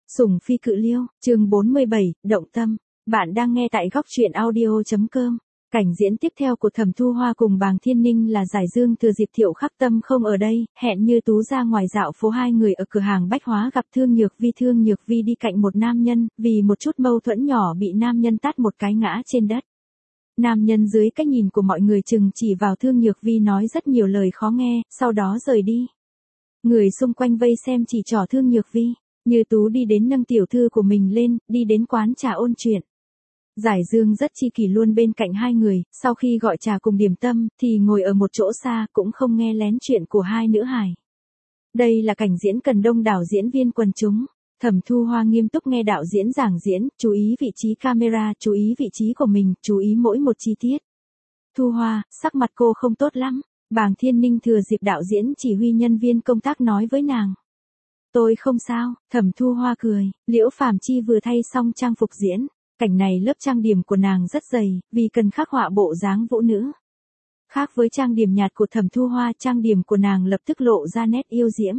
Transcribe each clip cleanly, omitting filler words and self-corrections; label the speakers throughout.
Speaker 1: Sủng phi cự liêu, chương 47, động tâm. Bạn đang nghe tại góc truyện audio.com. Cảnh diễn tiếp theo của Thẩm Thu Hoa cùng Bàng Thiên Ninh là Giải Dương thừa dịp Thiệu Khắc Tâm không ở đây, hẹn Như Tú ra ngoài dạo phố. Hai người ở cửa hàng bách hóa gặp Thương Nhược Vi. Thương Nhược Vi đi cạnh một nam nhân, vì một chút mâu thuẫn nhỏ bị nam nhân tát một cái ngã trên đất. Nam nhân dưới cách nhìn của mọi người chừng chỉ vào Thương Nhược Vi nói rất nhiều lời khó nghe, sau đó rời đi. Người xung quanh vây xem chỉ trỏ Thương Nhược Vi. Như Tú đi đến nâng tiểu thư của mình lên, đi đến quán trà ôn chuyện. Giải Dương rất chi kỷ luôn bên cạnh hai người, sau khi gọi trà cùng điểm tâm, thì ngồi ở một chỗ xa, cũng không nghe lén chuyện của hai nữ hài. Đây là cảnh diễn cần đông đảo diễn viên quần chúng. Thẩm Thu Hoa nghiêm túc nghe đạo diễn giảng diễn, chú ý vị trí camera, chú ý vị trí của mình, chú ý mỗi một chi tiết. Thu Hoa, sắc mặt cô không tốt lắm. Bàng Thiên Ninh thừa dịp đạo diễn chỉ huy nhân viên công tác nói với nàng. Tôi không sao, Thẩm Thu Hoa cười. Liễu Phàm Chi vừa thay xong trang phục diễn. Cảnh này lớp trang điểm của nàng rất dày, vì cần khắc họa bộ dáng vũ nữ. Khác với trang điểm nhạt của Thẩm Thu Hoa, trang điểm của nàng lập tức lộ ra nét yêu diễm.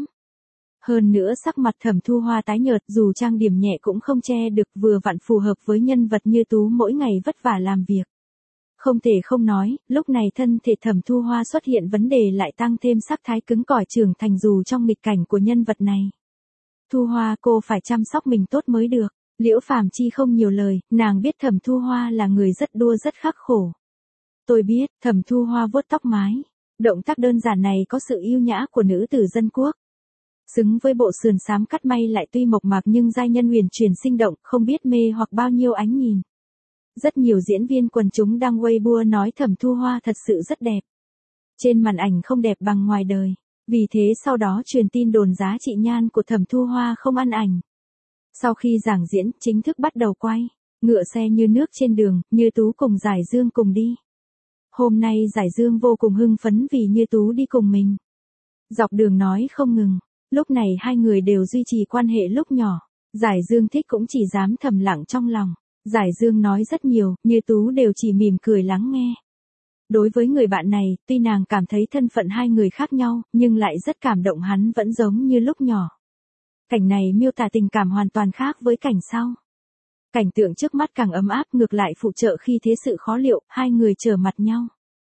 Speaker 1: Hơn nữa sắc mặt Thẩm Thu Hoa tái nhợt, dù trang điểm nhẹ cũng không che được, vừa vặn phù hợp với nhân vật Như Tú mỗi ngày vất vả làm việc. Không thể không nói, lúc này thân thể Thẩm Thu Hoa xuất hiện vấn đề lại tăng thêm sắc thái cứng cỏi trưởng thành dù trong nghịch cảnh của nhân vật này. Thu Hoa, cô phải chăm sóc mình tốt mới được. Liễu Phàm Chi không nhiều lời, nàng biết Thẩm Thu Hoa là người rất đua rất khắc khổ. Tôi biết. Thẩm Thu Hoa vuốt tóc mái. Động tác đơn giản này có sự yêu nhã của nữ tử dân quốc. Xứng với bộ sườn xám cắt may lại tuy mộc mạc nhưng giai nhân huyền chuyển sinh động, không biết mê hoặc bao nhiêu ánh nhìn. Rất nhiều diễn viên quần chúng đăng Weibo nói Thẩm Thu Hoa thật sự rất đẹp. Trên màn ảnh không đẹp bằng ngoài đời. Vì thế sau đó truyền tin đồn giá trị nhan của Thẩm Thu Hoa không ăn ảnh. Sau khi giảng diễn, chính thức bắt đầu quay. Ngựa xe như nước trên đường, Như Tú cùng Giải Dương cùng đi. Hôm nay Giải Dương vô cùng hưng phấn vì Như Tú đi cùng mình. Dọc đường nói không ngừng. Lúc này hai người đều duy trì quan hệ lúc nhỏ. Giải Dương thích cũng chỉ dám thầm lặng trong lòng. Giải Dương nói rất nhiều, Như Tú đều chỉ mỉm cười lắng nghe. Đối với người bạn này, tuy nàng cảm thấy thân phận hai người khác nhau, nhưng lại rất cảm động, hắn vẫn giống như lúc nhỏ. Cảnh này miêu tả tình cảm hoàn toàn khác với cảnh sau. Cảnh tượng trước mắt càng ấm áp, ngược lại phụ trợ khi thế sự khó liệu, hai người trở mặt nhau.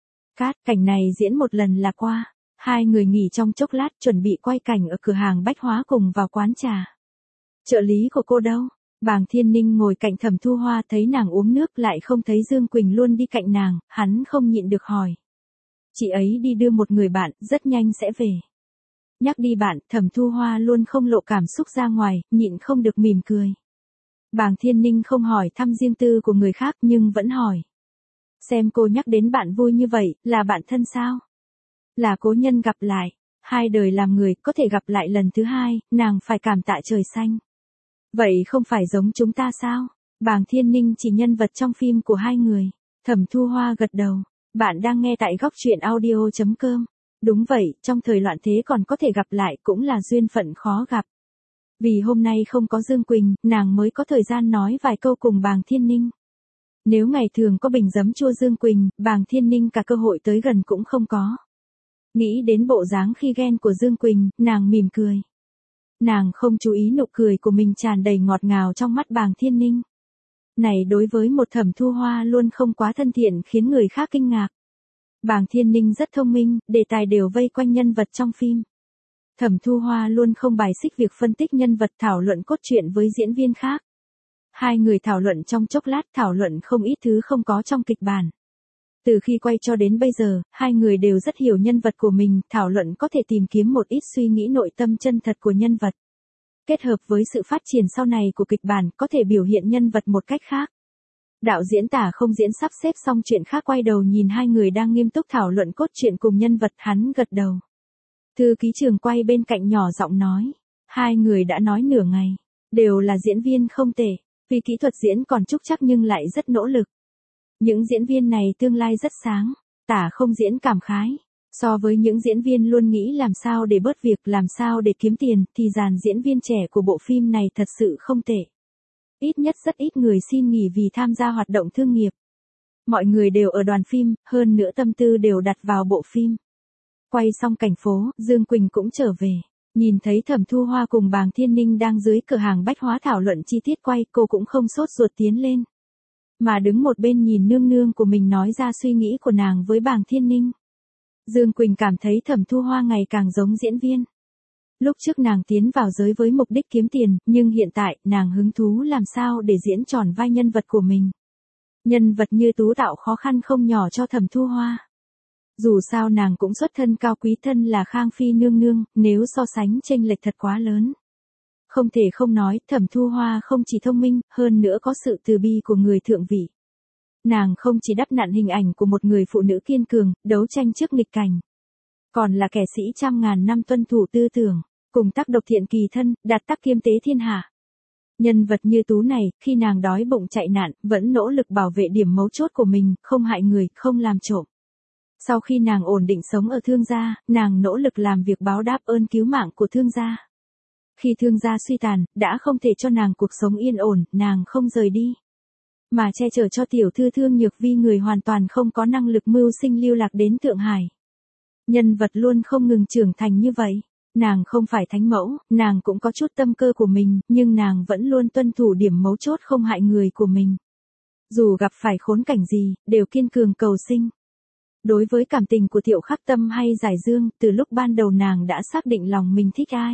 Speaker 1: Cảnh này diễn một lần là qua. Hai người nghỉ trong chốc lát chuẩn bị quay cảnh ở cửa hàng bách hóa cùng vào quán trà. Trợ lý của cô đâu? Bàng Thiên Ninh ngồi cạnh Thẩm Thu Hoa thấy nàng uống nước lại không thấy Dương Quỳnh luôn đi cạnh nàng, hắn không nhịn được hỏi. Chị ấy đi đưa một người bạn, rất nhanh sẽ về. Nhắc đi bạn, Thẩm Thu Hoa luôn không lộ cảm xúc ra ngoài, nhịn không được mỉm cười. Bàng Thiên Ninh không hỏi thăm riêng tư của người khác nhưng vẫn hỏi. Xem cô nhắc đến bạn vui như vậy, là bạn thân sao? Là cố nhân gặp lại. Hai đời làm người, có thể gặp lại lần thứ hai, nàng phải cảm tạ trời xanh. Vậy không phải giống chúng ta sao? Bàng Thiên Ninh chỉ nhân vật trong phim của hai người. Thẩm Thu Hoa gật đầu. Bạn đang nghe tại góc truyện audio.com. Đúng vậy, trong thời loạn thế còn có thể gặp lại cũng là duyên phận khó gặp. Vì hôm nay không có Dương Quỳnh, nàng mới có thời gian nói vài câu cùng Bàng Thiên Ninh. Nếu ngày thường có bình giấm chua Dương Quỳnh, Bàng Thiên Ninh cả cơ hội tới gần cũng không có. Nghĩ đến bộ dáng khi ghen của Dương Quỳnh, nàng mỉm cười. Nàng không chú ý nụ cười của mình tràn đầy ngọt ngào trong mắt Bàng Thiên Ninh. Này đối với một Thẩm Thu Hoa luôn không quá thân thiện khiến người khác kinh ngạc. Bàng Thiên Ninh rất thông minh, đề tài đều vây quanh nhân vật trong phim. Thẩm Thu Hoa luôn không bài xích việc phân tích nhân vật, thảo luận cốt truyện với diễn viên khác. Hai người thảo luận trong chốc lát, thảo luận không ít thứ không có trong kịch bản. Từ khi quay cho đến bây giờ, hai người đều rất hiểu nhân vật của mình, thảo luận có thể tìm kiếm một ít suy nghĩ nội tâm chân thật của nhân vật. Kết hợp với sự phát triển sau này của kịch bản, có thể biểu hiện nhân vật một cách khác. Đạo diễn Tả Không Diễn sắp xếp xong chuyện khác quay đầu nhìn hai người đang nghiêm túc thảo luận cốt truyện cùng nhân vật, hắn gật đầu. Thư ký trường quay bên cạnh nhỏ giọng nói. Hai người đã nói nửa ngày. Đều là diễn viên không tệ. Vì kỹ thuật diễn còn trúc trắc nhưng lại rất nỗ lực. Những diễn viên này tương lai rất sáng. Tả Không Diễn cảm khái. So với những diễn viên luôn nghĩ làm sao để bớt việc, làm sao để kiếm tiền, thì dàn diễn viên trẻ của bộ phim này thật sự không tệ. Ít nhất rất ít người xin nghỉ vì tham gia hoạt động thương nghiệp. Mọi người đều ở đoàn phim, hơn nữa tâm tư đều đặt vào bộ phim. Quay xong cảnh phố, Dương Quỳnh cũng trở về. Nhìn thấy Thẩm Thu Hoa cùng Bàng Thiên Ninh đang dưới cửa hàng bách hóa thảo luận chi tiết quay, cô cũng không sốt ruột tiến lên. Mà đứng một bên nhìn nương nương của mình nói ra suy nghĩ của nàng với Bàng Thiên Ninh. Dương Quỳnh cảm thấy Thẩm Thu Hoa ngày càng giống diễn viên. Lúc trước nàng tiến vào giới với mục đích kiếm tiền, nhưng hiện tại, nàng hứng thú làm sao để diễn tròn vai nhân vật của mình. Nhân vật như Tú tạo khó khăn không nhỏ cho Thẩm Thu Hoa. Dù sao nàng cũng xuất thân cao quý, thân là Khang Phi nương nương, nếu so sánh chênh lệch thật quá lớn. Không thể không nói, Thẩm Thu Hoa không chỉ thông minh, hơn nữa có sự từ bi của người thượng vị. Nàng không chỉ đắp nặn hình ảnh của một người phụ nữ kiên cường, đấu tranh trước nghịch cảnh. Còn là kẻ sĩ trăm ngàn năm tuân thủ tư tưởng, cùng tác độc thiện kỳ thân, đạt tác kiêm tế thiên hạ. Nhân vật như Tú này, khi nàng đói bụng chạy nạn, vẫn nỗ lực bảo vệ điểm mấu chốt của mình, không hại người, không làm trộm. Sau khi nàng ổn định sống ở Thương gia, nàng nỗ lực làm việc báo đáp ơn cứu mạng của Thương gia. Khi Thương gia suy tàn, đã không thể cho nàng cuộc sống yên ổn, nàng không rời đi. Mà che chở cho tiểu thư Thương Nhược Vi, người hoàn toàn không có năng lực mưu sinh, lưu lạc đến Thượng Hải. Nhân vật luôn không ngừng trưởng thành như vậy. Nàng không phải thánh mẫu, nàng cũng có chút tâm cơ của mình, nhưng nàng vẫn luôn tuân thủ điểm mấu chốt không hại người của mình. Dù gặp phải khốn cảnh gì, đều kiên cường cầu sinh. Đối với cảm tình của Thiệu Khắc Tâm hay Giải Dương, từ lúc ban đầu nàng đã xác định lòng mình thích ai.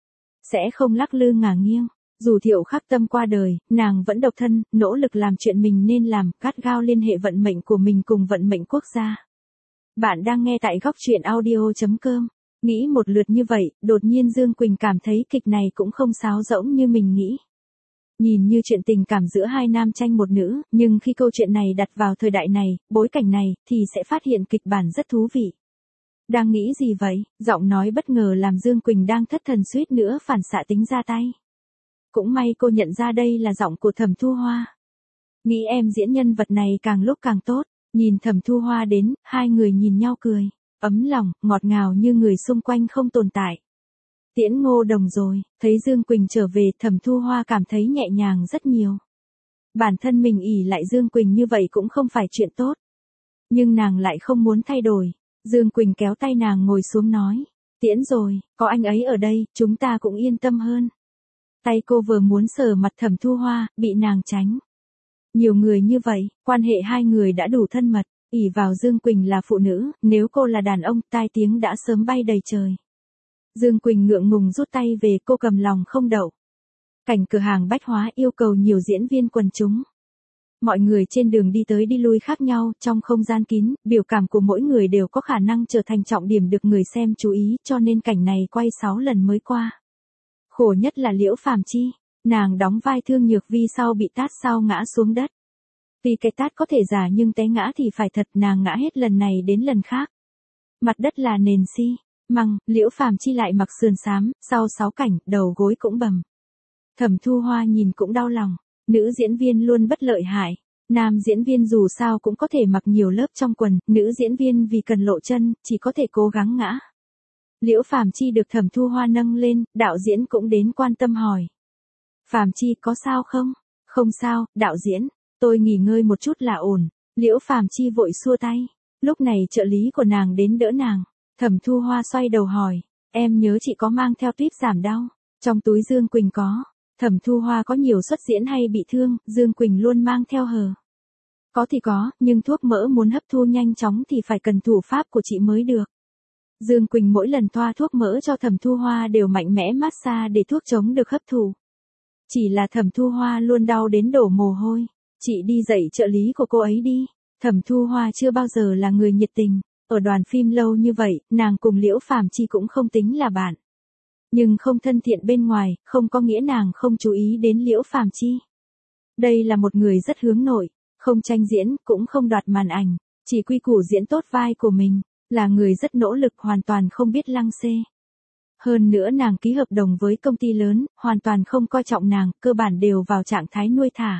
Speaker 1: Sẽ không lắc lư ngả nghiêng. Dù Thiệu Khắc Tâm qua đời, nàng vẫn độc thân, nỗ lực làm chuyện mình nên làm, gắt gao liên hệ vận mệnh của mình cùng vận mệnh quốc gia. Bạn đang nghe tại góc truyện audio.com. Nghĩ một lượt như vậy, đột nhiên Dương Quỳnh cảm thấy kịch này cũng không sáo rỗng như mình nghĩ. Nhìn như chuyện tình cảm giữa hai nam tranh một nữ, nhưng khi câu chuyện này đặt vào thời đại này, bối cảnh này, thì sẽ phát hiện kịch bản rất thú vị. Đang nghĩ gì vậy? Giọng nói bất ngờ làm Dương Quỳnh đang thất thần suýt nữa phản xạ tính ra tay. Cũng may cô nhận ra đây là giọng của Thẩm Thu Hoa. Nghĩ em diễn nhân vật này càng lúc càng tốt, nhìn Thẩm Thu Hoa đến, hai người nhìn nhau cười. Ấm lòng, ngọt ngào như người xung quanh không tồn tại. Tiễn Ngô Đồng rồi, thấy Dương Quỳnh trở về, Thẩm Thu Hoa cảm thấy nhẹ nhàng rất nhiều. Bản thân mình ỷ lại Dương Quỳnh như vậy cũng không phải chuyện tốt. Nhưng nàng lại không muốn thay đổi. Dương Quỳnh kéo tay nàng ngồi xuống nói. Tiễn rồi, có anh ấy ở đây, chúng ta cũng yên tâm hơn. Tay cô vừa muốn sờ mặt Thẩm Thu Hoa, bị nàng tránh. Nhiều người như vậy, quan hệ hai người đã đủ thân mật. Ỷ vào Dương Quỳnh là phụ nữ, nếu cô là đàn ông, tai tiếng đã sớm bay đầy trời. Dương Quỳnh ngượng ngùng rút tay về, cô cầm lòng không đậu. Cảnh cửa hàng bách hóa yêu cầu nhiều diễn viên quần chúng. Mọi người trên đường đi tới đi lui khác nhau, trong không gian kín, biểu cảm của mỗi người đều có khả năng trở thành trọng điểm được người xem chú ý, cho nên cảnh này quay 6 lần mới qua. Khổ nhất là Liễu Phàm Chi, nàng đóng vai Thương Nhược Vi sau bị tát sao ngã xuống đất. Vì cái tát có thể giả nhưng té ngã thì phải thật, nàng ngã hết lần này đến lần khác. Mặt đất là nền xi măng, Liễu Phàm Chi lại mặc sườn xám, sau 6 cảnh, đầu gối cũng bầm. Thẩm Thu Hoa nhìn cũng đau lòng, nữ diễn viên luôn bất lợi hại. Nam diễn viên dù sao cũng có thể mặc nhiều lớp trong quần, nữ diễn viên vì cần lộ chân, chỉ có thể cố gắng ngã. Liễu Phàm Chi được Thẩm Thu Hoa nâng lên, đạo diễn cũng đến quan tâm hỏi. Phàm Chi có sao không? Không sao, đạo diễn. Tôi nghỉ ngơi một chút là ổn. Liễu Phàm Chi vội xua tay. Lúc này trợ lý của nàng đến đỡ nàng. Thẩm Thu Hoa xoay đầu hỏi. Em nhớ chị có mang theo tuyếp giảm đau. Trong túi Dương Quỳnh có. Thẩm Thu Hoa có nhiều xuất diễn hay bị thương, Dương Quỳnh luôn mang theo hờ. Có thì có, nhưng thuốc mỡ muốn hấp thu nhanh chóng thì phải cần thủ pháp của chị mới được. Dương Quỳnh mỗi lần thoa thuốc mỡ cho Thẩm Thu Hoa đều mạnh mẽ massage để thuốc chống được hấp thụ. Chỉ là Thẩm Thu Hoa luôn đau đến đổ mồ hôi. Chị đi dạy trợ lý của cô ấy đi. Thẩm Thu Hoa chưa bao giờ là người nhiệt tình. Ở đoàn phim lâu như vậy, nàng cùng Liễu Phàm Chi cũng không tính là bạn. Nhưng không thân thiện bên ngoài, không có nghĩa nàng không chú ý đến Liễu Phàm Chi. Đây là một người rất hướng nội, không tranh diễn, cũng không đoạt màn ảnh, chỉ quy củ diễn tốt vai của mình, là người rất nỗ lực, hoàn toàn không biết lăng xê. Hơn nữa nàng ký hợp đồng với công ty lớn, hoàn toàn không coi trọng nàng, cơ bản đều vào trạng thái nuôi thả.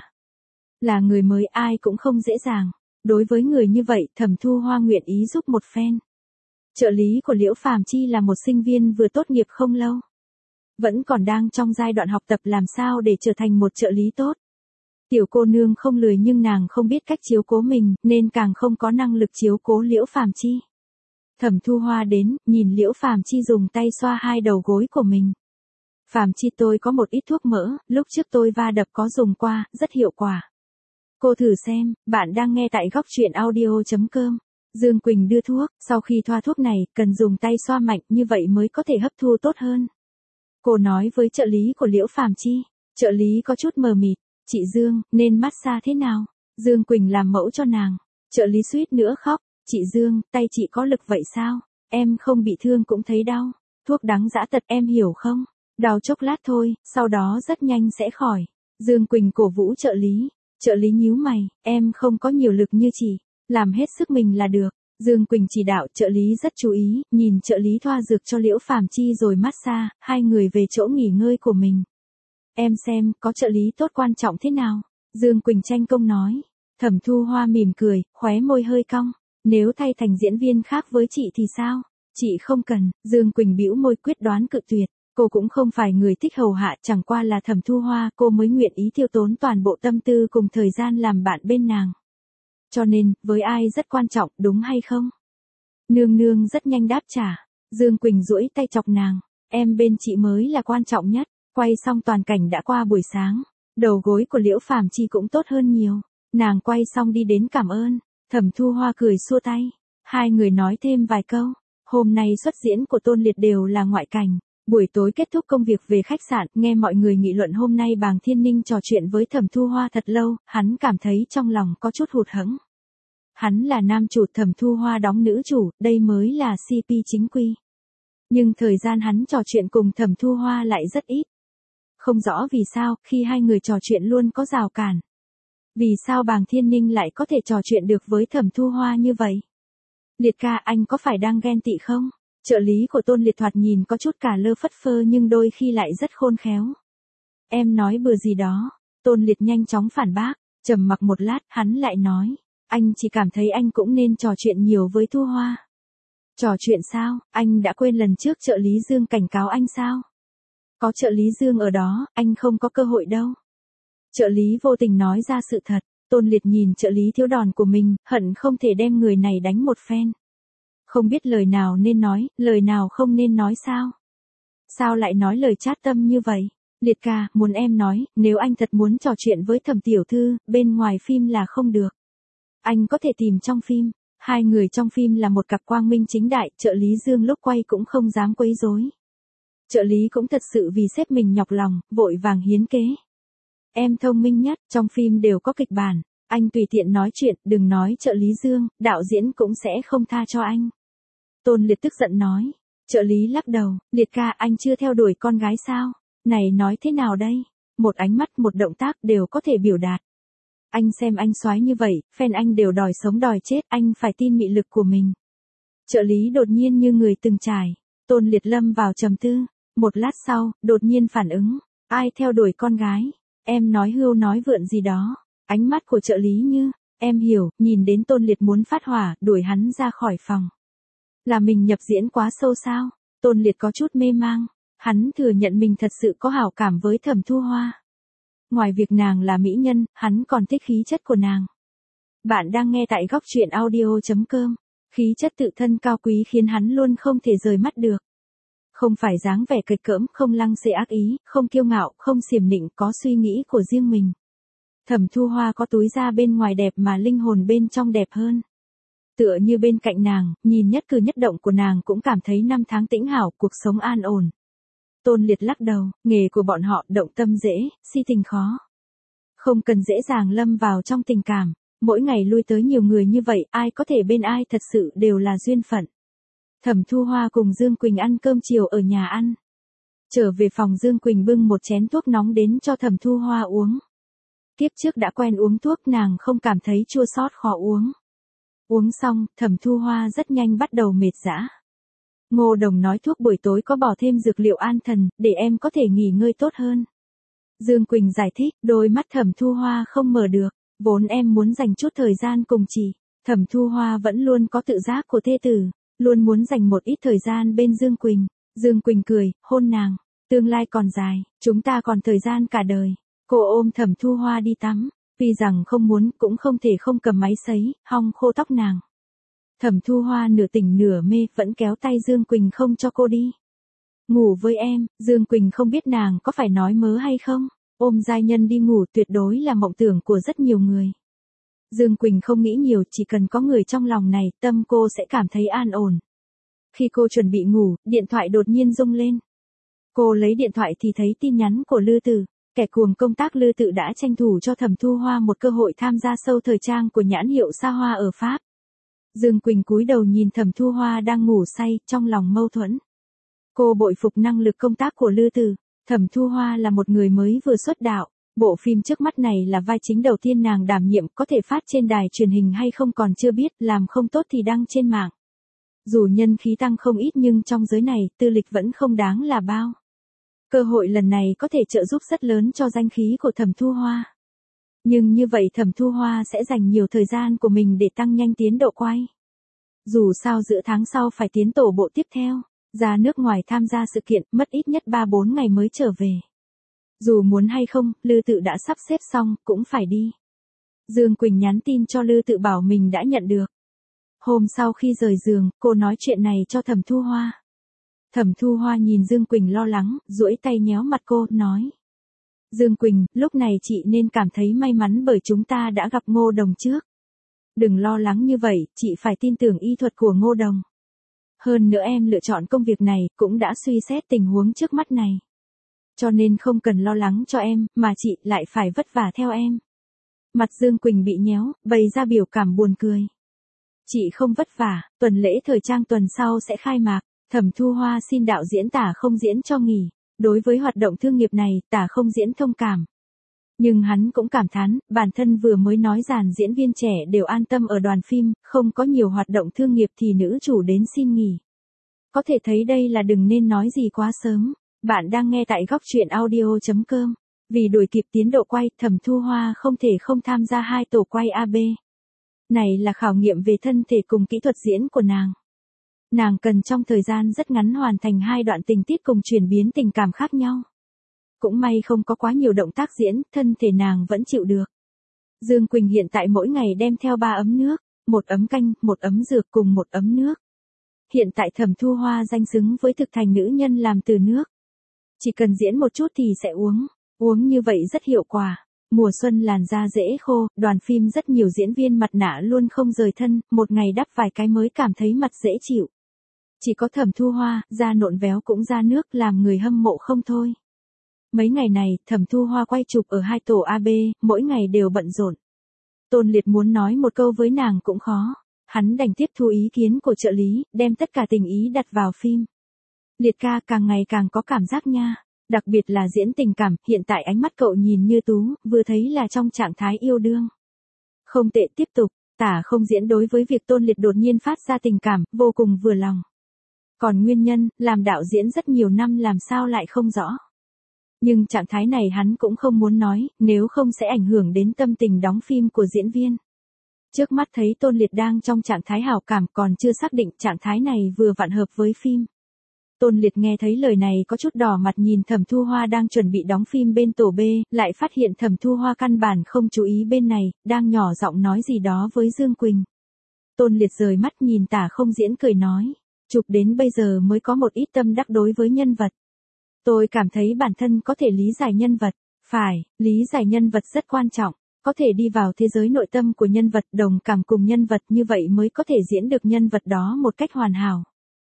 Speaker 1: Là người mới ai cũng không dễ dàng. Đối với người như vậy, Thẩm Thu Hoa nguyện ý giúp một phen. Trợ lý của Liễu Phàm Chi là một sinh viên vừa tốt nghiệp không lâu. Vẫn còn đang trong giai đoạn học tập làm sao để trở thành một trợ lý tốt. Tiểu cô nương không lười nhưng nàng không biết cách chiếu cố mình, nên càng không có năng lực chiếu cố Liễu Phàm Chi. Thẩm Thu Hoa đến, nhìn Liễu Phàm Chi dùng tay xoa hai đầu gối của mình. Phàm Chi, tôi có một ít thuốc mỡ, lúc trước tôi va đập có dùng qua, rất hiệu quả. Cô thử xem, bạn đang nghe tại góc truyện audio.com. Dương Quỳnh đưa thuốc, sau khi thoa thuốc này, cần dùng tay xoa mạnh như vậy mới có thể hấp thu tốt hơn. Cô nói với trợ lý của Liễu Phàm Chi. Trợ lý có chút mờ mịt. Chị Dương, nên massage thế nào? Dương Quỳnh làm mẫu cho nàng. Trợ lý suýt nữa khóc. Chị Dương, tay chị có lực vậy sao? Em không bị thương cũng thấy đau. Thuốc đắng dã tật em hiểu không? Đau chốc lát thôi, sau đó rất nhanh sẽ khỏi. Dương Quỳnh cổ vũ trợ lý. Trợ lý nhíu mày, em không có nhiều lực như chị. Làm hết sức mình là được. Dương Quỳnh chỉ đạo, trợ lý rất chú ý, nhìn trợ lý thoa dược cho Liễu Phàm Chi rồi massage, hai người về chỗ nghỉ ngơi của mình. Em xem, có trợ lý tốt quan trọng thế nào? Dương Quỳnh tranh công nói. Thẩm Thu Hoa mỉm cười, khóe môi hơi cong. Nếu thay thành diễn viên khác với chị thì sao? Chị không cần. Dương Quỳnh bĩu môi quyết đoán cự tuyệt. Cô cũng không phải người thích hầu hạ, chẳng qua là Thẩm Thu Hoa, cô mới nguyện ý tiêu tốn toàn bộ tâm tư cùng thời gian làm bạn bên nàng. Cho nên, với ai rất quan trọng, đúng hay không? Nương nương rất nhanh đáp trả. Dương Quỳnh duỗi tay chọc nàng. Em bên chị mới là quan trọng nhất. Quay xong toàn cảnh đã qua buổi sáng. Đầu gối của Liễu Phàm Chi cũng tốt hơn nhiều. Nàng quay xong đi đến cảm ơn. Thẩm Thu Hoa cười xua tay. Hai người nói thêm vài câu. Hôm nay xuất diễn của Tôn Liệt đều là ngoại cảnh. Buổi tối kết thúc công việc về khách sạn, nghe mọi người nghị luận hôm nay Bàng Thiên Ninh trò chuyện với Thẩm Thu Hoa thật lâu, hắn cảm thấy trong lòng có chút hụt hẫng. Hắn là nam chủ, Thẩm Thu Hoa đóng nữ chủ, đây mới là CP chính quy. Nhưng thời gian hắn trò chuyện cùng Thẩm Thu Hoa lại rất ít. Không rõ vì sao, khi hai người trò chuyện luôn có rào cản. Vì sao Bàng Thiên Ninh lại có thể trò chuyện được với Thẩm Thu Hoa như vậy? Liệt ca, anh có phải đang ghen tị không? Trợ lý của Tôn Liệt thoạt nhìn có chút cả lơ phất phơ nhưng đôi khi lại rất khôn khéo. Em nói bừa gì đó. Tôn Liệt nhanh chóng phản bác. Trầm mặc một lát, hắn lại nói. Anh chỉ cảm thấy anh cũng nên trò chuyện nhiều với Thu Hoa. Trò chuyện sao? Anh đã quên lần trước trợ lý Dương cảnh cáo anh sao? Có trợ lý Dương ở đó, anh không có cơ hội đâu. Trợ lý vô tình nói ra sự thật. Tôn Liệt nhìn trợ lý thiếu đòn của mình, hận không thể đem người này đánh một phen. Không biết lời nào nên nói, lời nào không nên nói sao? Sao lại nói lời chát tâm như vậy? Liệt ca, muốn em nói, nếu anh thật muốn trò chuyện với Thẩm tiểu thư, bên ngoài phim là không được. Anh có thể tìm trong phim. Hai người trong phim là một cặp quang minh chính đại, trợ lý Dương lúc quay cũng không dám quấy rối. Trợ lý cũng thật sự vì sếp mình nhọc lòng, vội vàng hiến kế. Em thông minh nhất, trong phim đều có kịch bản. Anh tùy tiện nói chuyện, đừng nói trợ lý Dương, đạo diễn cũng sẽ không tha cho anh. Tôn Liệt tức giận nói. Trợ lý lắc đầu, Liệt ca, anh chưa theo đuổi con gái sao? Này nói thế nào đây? Một ánh mắt, một động tác đều có thể biểu đạt. Anh xem anh soái như vậy, fan anh đều đòi sống đòi chết, anh phải tin mị lực của mình. Trợ lý đột nhiên như người từng trải. Tôn Liệt lâm vào trầm tư. Một lát sau, đột nhiên phản ứng. Ai theo đuổi con gái? Em nói hưu nói vượn gì đó. Ánh mắt của trợ lý như, em hiểu, nhìn đến Tôn Liệt muốn phát hỏa, đuổi hắn ra khỏi phòng. Là mình nhập diễn quá sâu sao? Tôn Liệt có chút mê mang. Hắn thừa nhận mình thật sự có hảo cảm với Thẩm Thu Hoa. Ngoài việc nàng là mỹ nhân, hắn còn thích khí chất của nàng. Bạn đang nghe tại góc truyện audio.com. Khí chất tự thân cao quý khiến hắn luôn không thể rời mắt được. Không phải dáng vẻ kịch cỡm, không lăng xê ác ý, không kiêu ngạo, không xiểm nịnh, có suy nghĩ của riêng mình. Thẩm Thu Hoa có túi da bên ngoài đẹp mà linh hồn bên trong đẹp hơn. Tựa như bên cạnh nàng, nhìn nhất cử nhất động của nàng cũng cảm thấy năm tháng tĩnh hảo, cuộc sống an ổn. Tôn Liệt lắc đầu, nghề của bọn họ động tâm dễ, si tình khó. Không cần dễ dàng lâm vào trong tình cảm, mỗi ngày lui tới nhiều người như vậy, ai có thể bên ai thật sự đều là duyên phận. Thẩm Thu Hoa cùng Dương Quỳnh ăn cơm chiều ở nhà ăn. Trở về phòng Dương Quỳnh bưng một chén thuốc nóng đến cho Thẩm Thu Hoa uống. Tiếp trước đã quen uống thuốc nàng không cảm thấy chua xót khó uống. Uống xong, Thẩm Thu Hoa rất nhanh bắt đầu mệt dã. Ngô Đồng nói thuốc buổi tối có bỏ thêm dược liệu an thần, để em có thể nghỉ ngơi tốt hơn. Dương Quỳnh giải thích, đôi mắt Thẩm Thu Hoa không mở được, vốn em muốn dành chút thời gian cùng chị. Thẩm Thu Hoa vẫn luôn có tự giác của thê tử, luôn muốn dành một ít thời gian bên Dương Quỳnh. Dương Quỳnh cười, hôn nàng, tương lai còn dài, chúng ta còn thời gian cả đời. Cô ôm Thẩm Thu Hoa đi tắm, tuy rằng không muốn cũng không thể không cầm máy sấy, hong khô tóc nàng. Thẩm Thu Hoa nửa tỉnh nửa mê vẫn kéo tay Dương Quỳnh không cho cô đi. Ngủ với em, Dương Quỳnh không biết nàng có phải nói mớ hay không. Ôm giai nhân đi ngủ tuyệt đối là mộng tưởng của rất nhiều người. Dương Quỳnh không nghĩ nhiều, chỉ cần có người trong lòng này, tâm cô sẽ cảm thấy an ổn. Khi cô chuẩn bị ngủ, điện thoại đột nhiên rung lên. Cô lấy điện thoại thì thấy tin nhắn của Lư Tử. Kẻ cuồng công tác Lư Tự đã tranh thủ cho Thẩm Thu Hoa một cơ hội tham gia show thời trang của nhãn hiệu Sa Hoa ở Pháp. Dương Quỳnh cúi đầu nhìn Thẩm Thu Hoa đang ngủ say, trong lòng mâu thuẫn. Cô bội phục năng lực công tác của Lư Tử. Thẩm Thu Hoa là một người mới vừa xuất đạo. Bộ phim trước mắt này là vai chính đầu tiên nàng đảm nhiệm, có thể phát trên đài truyền hình hay không còn chưa biết, làm không tốt thì đăng trên mạng. Dù nhân khí tăng không ít nhưng trong giới này, tư lịch vẫn không đáng là bao. Cơ hội lần này có thể trợ giúp rất lớn cho danh khí của Thẩm Thu Hoa. Nhưng như vậy Thẩm Thu Hoa sẽ dành nhiều thời gian của mình để tăng nhanh tiến độ quay. Dù sao giữa tháng sau phải tiến tổ bộ tiếp theo, ra nước ngoài tham gia sự kiện, mất ít nhất 3-4 ngày mới trở về. Dù muốn hay không, Lư Tự đã sắp xếp xong, cũng phải đi. Dương Quỳnh nhắn tin cho Lư Tự bảo mình đã nhận được. Hôm sau khi rời giường, cô nói chuyện này cho Thẩm Thu Hoa. Thẩm Thu Hoa nhìn Dương Quỳnh lo lắng, duỗi tay nhéo mặt cô, nói. Dương Quỳnh, lúc này chị nên cảm thấy may mắn bởi chúng ta đã gặp Ngô Đồng trước. Đừng lo lắng như vậy, chị phải tin tưởng y thuật của Ngô Đồng. Hơn nữa em lựa chọn công việc này, cũng đã suy xét tình huống trước mắt này. Cho nên không cần lo lắng cho em, mà chị lại phải vất vả theo em. Mặt Dương Quỳnh bị nhéo, bày ra biểu cảm buồn cười. Chị không vất vả, tuần lễ thời trang tuần sau sẽ khai mạc. Thẩm Thu Hoa xin đạo diễn Tả Không Diễn cho nghỉ. Đối với hoạt động thương nghiệp này, Tả Không Diễn thông cảm. Nhưng hắn cũng cảm thán, bản thân vừa mới nói dàn diễn viên trẻ đều an tâm ở đoàn phim, không có nhiều hoạt động thương nghiệp thì nữ chủ đến xin nghỉ. Có thể thấy đây là đừng nên nói gì quá sớm. Bạn đang nghe tại góc truyện audio.com. Vì đuổi kịp tiến độ quay, Thẩm Thu Hoa không thể không tham gia 2 tổ quay AB. Này là khảo nghiệm về thân thể cùng kỹ thuật diễn của nàng. Nàng cần trong thời gian rất ngắn hoàn thành 2 đoạn tình tiết cùng chuyển biến tình cảm khác nhau. Cũng may không có quá nhiều động tác diễn, thân thể nàng vẫn chịu được. Dương Quỳnh hiện tại mỗi ngày đem theo 3 ấm nước, 1 ấm canh, 1 ấm dược cùng 1 ấm nước. Hiện tại Thẩm Thu Hoa danh xứng với thực thành nữ nhân làm từ nước. Chỉ cần diễn một chút thì sẽ uống như vậy rất hiệu quả. Mùa xuân làn da dễ khô, đoàn phim rất nhiều diễn viên mặt nạ luôn không rời thân, một ngày đắp vài cái mới cảm thấy mặt dễ chịu. Chỉ có Thẩm Thu Hoa, da nộn véo cũng ra nước làm người hâm mộ không thôi. Mấy ngày này, Thẩm Thu Hoa quay chụp ở 2 tổ AB, mỗi ngày đều bận rộn. Tôn Liệt muốn nói một câu với nàng cũng khó. Hắn đành tiếp thu ý kiến của trợ lý, đem tất cả tình ý đặt vào phim. Liệt ca càng ngày càng có cảm giác nha. Đặc biệt là diễn tình cảm, hiện tại ánh mắt cậu nhìn Như Tú, vừa thấy là trong trạng thái yêu đương. Không tệ, tiếp tục. Tả Không Diễn đối với việc Tôn Liệt đột nhiên phát ra tình cảm, vô cùng vừa lòng. Còn nguyên nhân, làm đạo diễn rất nhiều năm làm sao lại không rõ. Nhưng trạng thái này hắn cũng không muốn nói, nếu không sẽ ảnh hưởng đến tâm tình đóng phim của diễn viên. Trước mắt thấy Tôn Liệt đang trong trạng thái hảo cảm, còn chưa xác định trạng thái này vừa vặn hợp với phim. Tôn Liệt nghe thấy lời này có chút đỏ mặt nhìn Thẩm Thu Hoa đang chuẩn bị đóng phim bên tổ B, lại phát hiện Thẩm Thu Hoa căn bản không chú ý bên này, đang nhỏ giọng nói gì đó với Dương Quỳnh. Tôn Liệt rời mắt nhìn Tả Không Diễn cười nói, chụp đến bây giờ mới có một ít tâm đắc đối với nhân vật. Tôi cảm thấy bản thân có thể lý giải nhân vật, phải, lý giải nhân vật rất quan trọng, có thể đi vào thế giới nội tâm của nhân vật, đồng cảm cùng nhân vật, như vậy mới có thể diễn được nhân vật đó một cách hoàn hảo.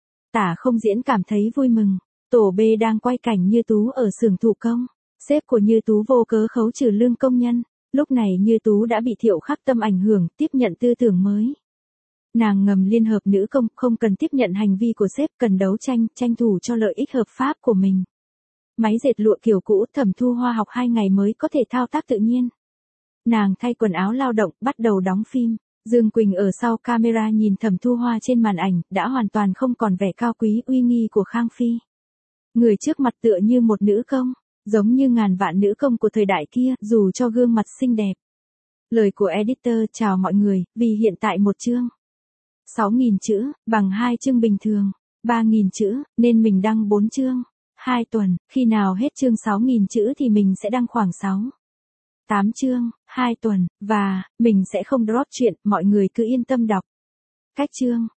Speaker 1: Tả Không Diễn cảm thấy vui mừng. Tổ B đang quay cảnh Như Tú ở xưởng thủ công. Sếp của Như Tú vô cớ khấu trừ lương công nhân. Lúc này Như Tú đã bị Thiệu Khắc Tâm ảnh hưởng, tiếp nhận tư tưởng mới. Nàng ngầm liên hợp nữ công, không cần tiếp nhận hành vi của sếp, cần đấu tranh, tranh thủ cho lợi ích hợp pháp của mình. Máy dệt lụa kiểu cũ, Thẩm Thu Hoa học 2 ngày mới có thể thao tác tự nhiên. Nàng thay quần áo lao động, bắt đầu đóng phim. Dương Quỳnh ở sau camera nhìn Thẩm Thu Hoa trên màn ảnh, đã hoàn toàn không còn vẻ cao quý uy nghi của Khang Phi. Người trước mặt tựa như một nữ công, giống như ngàn vạn nữ công của thời đại kia, dù cho gương mặt xinh đẹp. Lời của editor, chào mọi người, vì hiện tại một chương 6.000 chữ, bằng 2 chương bình thường, 3.000 chữ, nên mình đăng 4 chương, 2 tuần, khi nào hết chương 6.000 chữ thì mình sẽ đăng khoảng 8 chương, 2 tuần, và, mình sẽ không drop chuyện, mọi người cứ yên tâm đọc. Cách chương